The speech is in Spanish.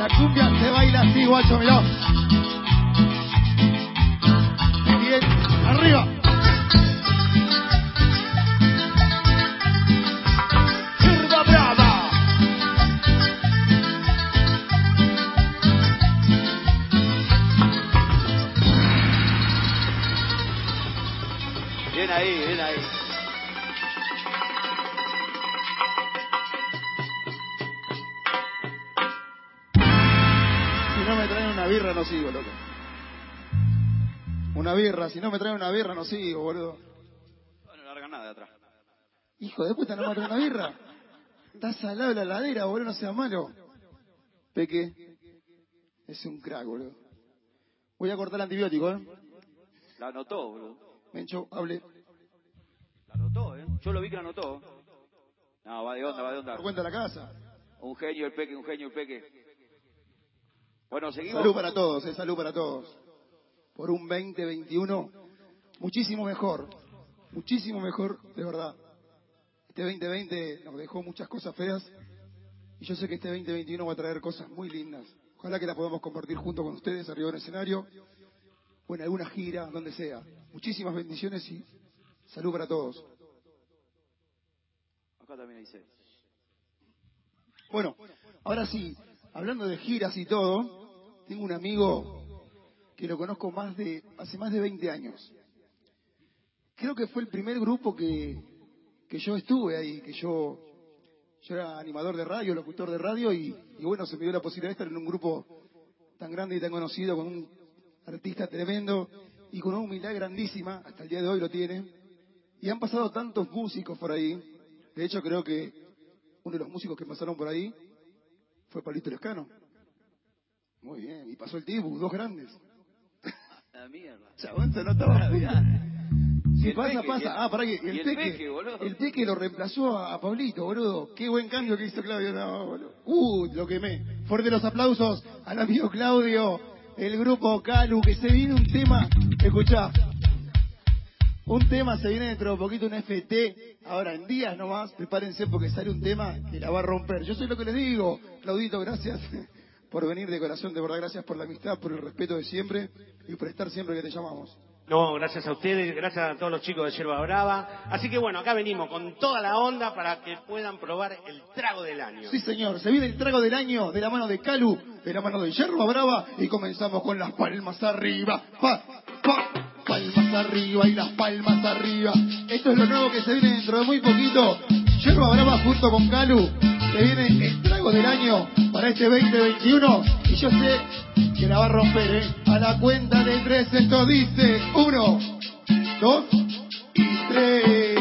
La cumbia se baila así, guacho, mirá. Bien, arriba. Yerba brava. Bien ahí, bien ahí. Si no me traen una birra, no sigo, loco. Una birra, si no me traen una birra, no sigo, boludo. No larga nada de atrás. Hijo de puta, no me traen una birra. Estás salado de la heladera, boludo, no seas malo. Peque, es un crack, boludo. Voy a cortar el antibiótico, ¿eh? La anotó, boludo. Mencho, hable. La anotó, ¿eh? Yo lo vi que la anotó. No, va de onda, va de onda. Por cuenta de la casa. Un genio el Peque, un genio el Peque. Bueno, seguimos. Salud para todos, salud para todos. Por un 2021 muchísimo mejor, de verdad. Este 2020 nos dejó muchas cosas feas y yo sé que este 2021 va a traer cosas muy lindas. Ojalá que las podamos compartir junto con ustedes arriba del escenario o en alguna gira, donde sea. Muchísimas bendiciones y salud para todos. Acá también dice. Bueno, ahora sí, hablando de giras y todo, tengo un amigo que lo conozco hace más de 20 años. Creo que fue el primer grupo que yo estuve ahí, que yo era animador de radio, locutor de radio y bueno, se me dio la posibilidad de estar en un grupo tan grande y tan conocido, con un artista tremendo y con una humildad grandísima, hasta el día de hoy lo tiene. Y han pasado tantos músicos por ahí. De hecho, creo que uno de los músicos que pasaron por ahí fue Pablito Lescano. Muy bien, y pasó el Tibu, dos grandes. La mierda. Chabón, se notaba. Si el pasa, Peque, pasa. Pará que el Peque, boludo. el Peque lo reemplazó a Pablito, boludo. Qué buen cambio que hizo Claudio. No, boludo. Lo quemé. Fuerte los aplausos al amigo Claudio, el grupo Calu, que se viene un tema. Escuchá. Un tema se viene dentro de poquito, un FT. Ahora, en días nomás, prepárense porque sale un tema que la va a romper. Yo sé lo que les digo. Claudito, gracias por venir de corazón. De verdad, gracias por la amistad, por el respeto de siempre y por estar siempre que te llamamos. No, gracias a ustedes, gracias a todos los chicos de Yerba Brava. Así que bueno, acá venimos con toda la onda para que puedan probar el trago del año. Sí, señor, se viene el trago del año de la mano de Calu, de la mano de Yerba Brava y comenzamos con las palmas arriba. Palmas arriba y las palmas arriba. Esto es lo nuevo que se viene dentro de muy poquito. Yerba Brava junto con Calu. Se viene el trago del año para este 2021 y yo sé que la va a romper, ¿eh? A la cuenta de 3 esto dice 1, 2 y 3.